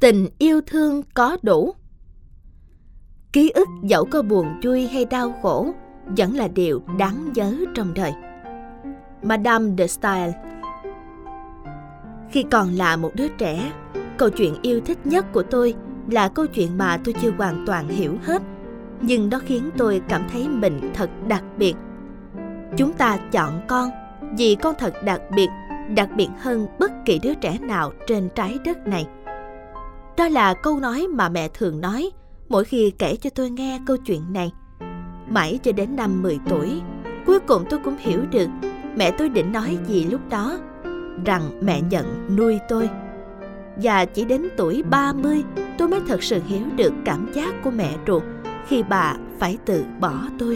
Tình yêu thương có đủ. Ký ức dẫu có buồn vui hay đau khổ vẫn là điều đáng nhớ trong đời. Madame de Staël. Khi còn là một đứa trẻ, câu chuyện yêu thích nhất của tôi là câu chuyện mà tôi chưa hoàn toàn hiểu hết, nhưng nó khiến tôi cảm thấy mình thật đặc biệt. Chúng ta chọn con vì con thật đặc biệt hơn bất kỳ đứa trẻ nào trên trái đất này. Đó là câu nói mà mẹ thường nói mỗi khi kể cho tôi nghe câu chuyện này. Mãi cho đến năm 10 tuổi, cuối cùng tôi cũng hiểu được mẹ tôi định nói gì lúc đó, rằng mẹ nhận nuôi tôi. Và chỉ đến tuổi 30, tôi mới thật sự hiểu được cảm giác của mẹ ruột khi bà phải từ bỏ tôi.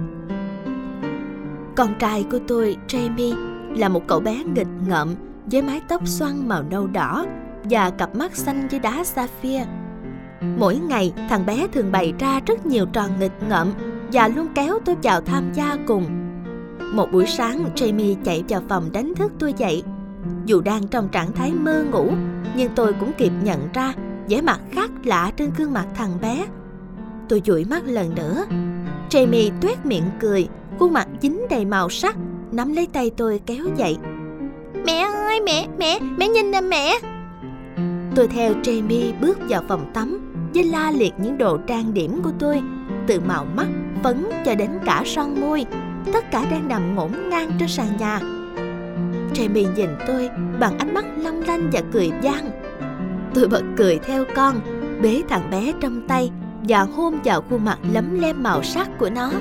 Con trai của tôi, Jamie, là một cậu bé nghịch ngợm với mái tóc xoăn màu nâu đỏ và cặp mắt xanh như đá sapphire. Mỗi ngày, thằng bé thường bày ra rất nhiều trò nghịch ngợm và luôn kéo tôi vào tham gia cùng. Một buổi sáng, Jamie chạy vào phòng đánh thức tôi dậy. Dù đang trong trạng thái mơ ngủ, nhưng tôi cũng kịp nhận ra vẻ mặt khác lạ trên gương mặt thằng bé. Tôi dụi mắt lần nữa. Jamie toét miệng cười, khuôn mặt dính đầy màu sắc, nắm lấy tay tôi kéo dậy. Mẹ ơi, mẹ nhìn nè mẹ. Tôi theo Jamie bước vào phòng tắm với la liệt những đồ trang điểm của tôi, từ màu mắt, phấn cho đến cả son môi, tất cả đang nằm ngổn ngang trên sàn nhà. Jamie nhìn tôi bằng ánh mắt long lanh và cười vang. Tôi bật cười theo con, bế thằng bé trong tay và hôn vào khuôn mặt lấm lem màu sắc của nó.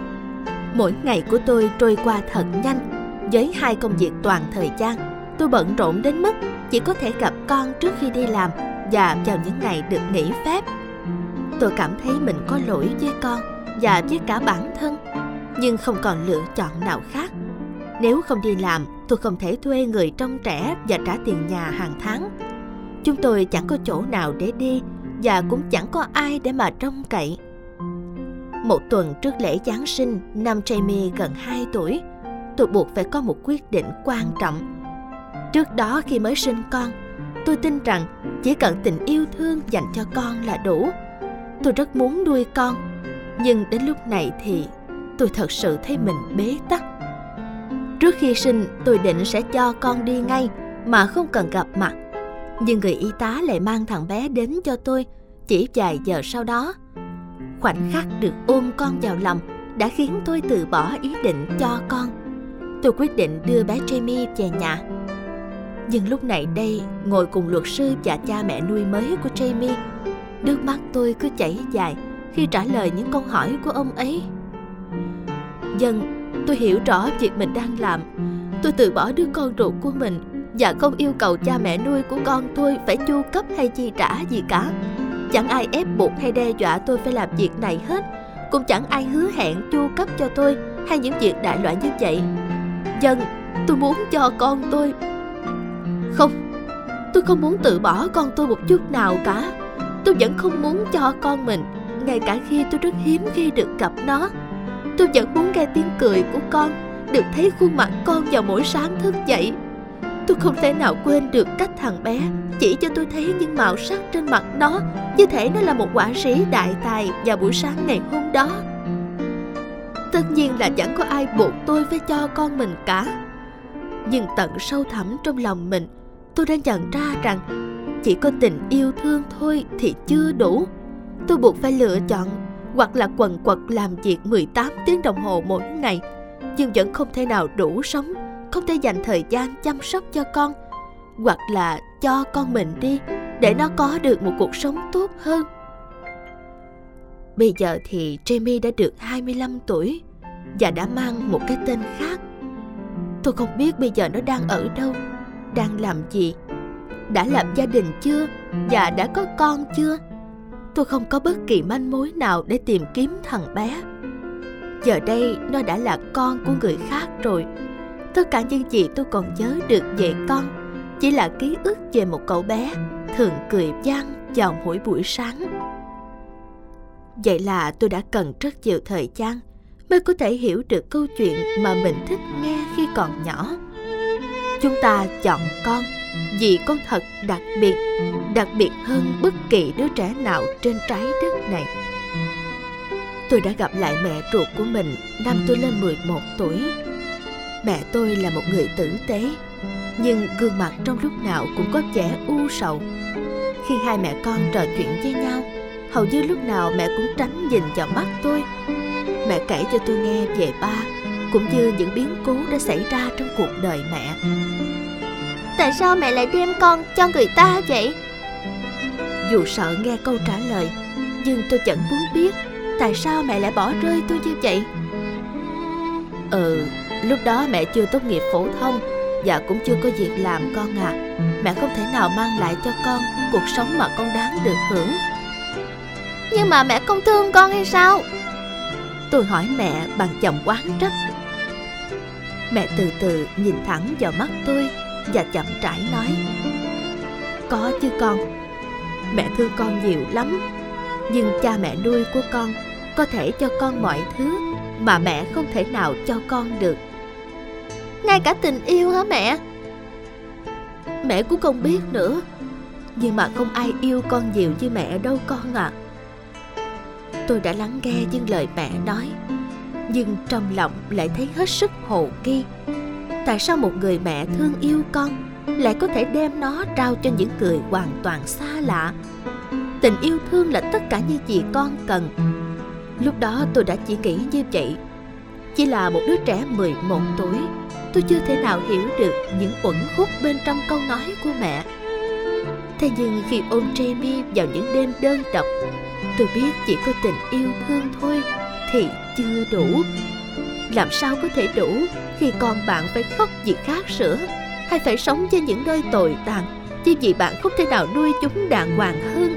Mỗi ngày của tôi trôi qua thật nhanh. Với 2 công việc toàn thời gian, tôi bận rộn đến mức chỉ có thể gặp con trước khi đi làm và vào những ngày được nghỉ phép. Tôi cảm thấy mình có lỗi với con và với cả bản thân, nhưng không còn lựa chọn nào khác. Nếu không đi làm, tôi không thể thuê người trông trẻ và trả tiền nhà hàng tháng. Chúng tôi chẳng có chỗ nào để đi và cũng chẳng có ai để mà trông cậy. Một tuần trước lễ Giáng sinh năm Jamie gần 2 tuổi, tôi buộc phải có một quyết định quan trọng. Trước đó khi mới sinh con, tôi tin rằng chỉ cần tình yêu thương dành cho con là đủ. Tôi rất muốn nuôi con, nhưng đến lúc này thì tôi thật sự thấy mình bế tắc. Trước khi sinh, tôi định sẽ cho con đi ngay mà không cần gặp mặt. Nhưng người y tá lại mang thằng bé đến cho tôi chỉ vài giờ sau đó. Khoảnh khắc được ôm con vào lòng đã khiến tôi từ bỏ ý định cho con. Tôi quyết định đưa bé Jamie về nhà. Nhưng lúc này đây, ngồi cùng luật sư và cha mẹ nuôi mới của Jamie, nước mắt tôi cứ chảy dài khi trả lời những câu hỏi của ông ấy. Tôi hiểu rõ việc mình đang làm. Tôi từ bỏ đứa con ruột của mình và không yêu cầu cha mẹ nuôi của con tôi phải chu cấp hay chi trả gì cả. Chẳng ai ép buộc hay đe dọa tôi phải làm việc này hết. Cũng chẳng ai hứa hẹn chu cấp cho tôi hay những việc đại loại như vậy. Tôi muốn cho con tôi. Không, tôi không muốn từ bỏ con tôi một chút nào cả. Tôi vẫn không muốn cho con mình, ngay cả khi tôi rất hiếm khi được gặp nó. Tôi vẫn muốn nghe tiếng cười của con, được thấy khuôn mặt con vào mỗi sáng thức dậy. Tôi không thể nào quên được cách thằng bé chỉ cho tôi thấy những màu sắc trên mặt nó, như thể nó là một họa sĩ đại tài vào buổi sáng ngày hôm đó. Tất nhiên là chẳng có ai buộc tôi phải cho con mình cả. Nhưng tận sâu thẳm trong lòng mình, tôi đã nhận ra rằng chỉ có tình yêu thương thôi thì chưa đủ. Tôi buộc phải lựa chọn, hoặc là quần quật làm việc 18 tiếng đồng hồ mỗi ngày, nhưng vẫn không thể nào đủ sống, không thể dành thời gian chăm sóc cho con, hoặc là cho con mình đi để nó có được một cuộc sống tốt hơn. Bây giờ thì Jamie đã được 25 tuổi và đã mang một cái tên khác. Tôi không biết bây giờ nó đang ở đâu, đang làm gì, đã lập gia đình chưa và đã có con chưa. Tôi không có bất kỳ manh mối nào để tìm kiếm thằng bé. Giờ đây nó đã là con của người khác rồi. Tất cả những gì tôi còn nhớ được về con chỉ là ký ức về một cậu bé thường cười vang vào mỗi buổi sáng. Vậy là tôi đã cần rất nhiều thời gian mới có thể hiểu được câu chuyện mà mình thích nghe khi còn nhỏ. Chúng ta chọn con vì con thật đặc biệt hơn bất kỳ đứa trẻ nào trên trái đất này. Tôi đã gặp lại mẹ ruột của mình năm tôi lên 11 tuổi. Mẹ tôi là một người tử tế, nhưng gương mặt trong lúc nào cũng có vẻ u sầu. Khi hai mẹ con trò chuyện với nhau, hầu như lúc nào mẹ cũng tránh nhìn vào mắt tôi. Mẹ kể cho tôi nghe về ba, cũng như những biến cố đã xảy ra trong cuộc đời mẹ. Tại sao mẹ lại đem con cho người ta vậy? Dù sợ nghe câu trả lời, nhưng tôi chẳng muốn biết tại sao mẹ lại bỏ rơi tôi như vậy. Lúc đó mẹ chưa tốt nghiệp phổ thông và cũng chưa có việc làm con à. Mẹ không thể nào mang lại cho con cuộc sống mà con đáng được hưởng. Nhưng mà mẹ không thương con hay sao? Tôi hỏi mẹ bằng giọng oán trách. Mẹ từ từ nhìn thẳng vào mắt tôi và chậm rãi nói: Có chứ con, mẹ thương con nhiều lắm. Nhưng cha mẹ nuôi của con có thể cho con mọi thứ mà mẹ không thể nào cho con được. Ngay cả tình yêu hả mẹ? Mẹ cũng không biết nữa. Nhưng mà không ai yêu con nhiều như mẹ đâu con à. Tôi đã lắng nghe những lời mẹ nói, nhưng trong lòng lại thấy hết sức hồ nghi. Tại sao một người mẹ thương yêu con lại có thể đem nó trao cho những người hoàn toàn xa lạ? Tình yêu thương là tất cả những gì con cần. Lúc đó tôi đã chỉ nghĩ như vậy. Chỉ là một đứa trẻ 11 tuổi, tôi chưa thể nào hiểu được những uẩn khúc bên trong câu nói của mẹ. Thế nhưng khi ôm Jamie vào những đêm đơn độc, tôi biết chỉ có tình yêu thương thôi thì chưa đủ. Làm sao có thể đủ khi con bạn phải khóc vì khát sữa, hay phải sống trên những nơi tồi tàn chỉ vì bạn không thể nào nuôi chúng đàng hoàng hơn.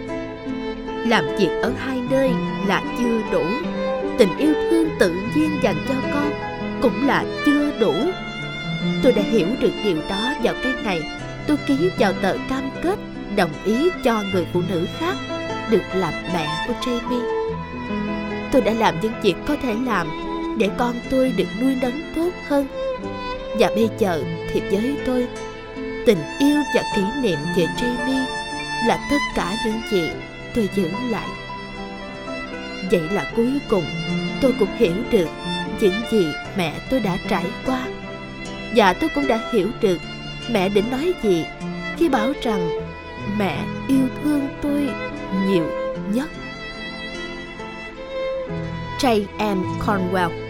Làm việc ở hai nơi là chưa đủ. Tình yêu thương tự nhiên dành cho con cũng là chưa đủ. Tôi đã hiểu được điều đó vào cái ngày tôi ký vào tờ cam kết đồng ý cho người phụ nữ khác được làm mẹ của Jamie. Tôi đã làm những việc có thể làm để con tôi được nuôi nấng tốt hơn. Và bây giờ thì với tôi, tình yêu và kỷ niệm về Jamie là tất cả những gì tôi giữ lại. Vậy là cuối cùng tôi cũng hiểu được những gì mẹ tôi đã trải qua. Và tôi cũng đã hiểu được mẹ định nói gì khi bảo rằng mẹ yêu thương tôi nhiều nhất. J.M. Cornwell.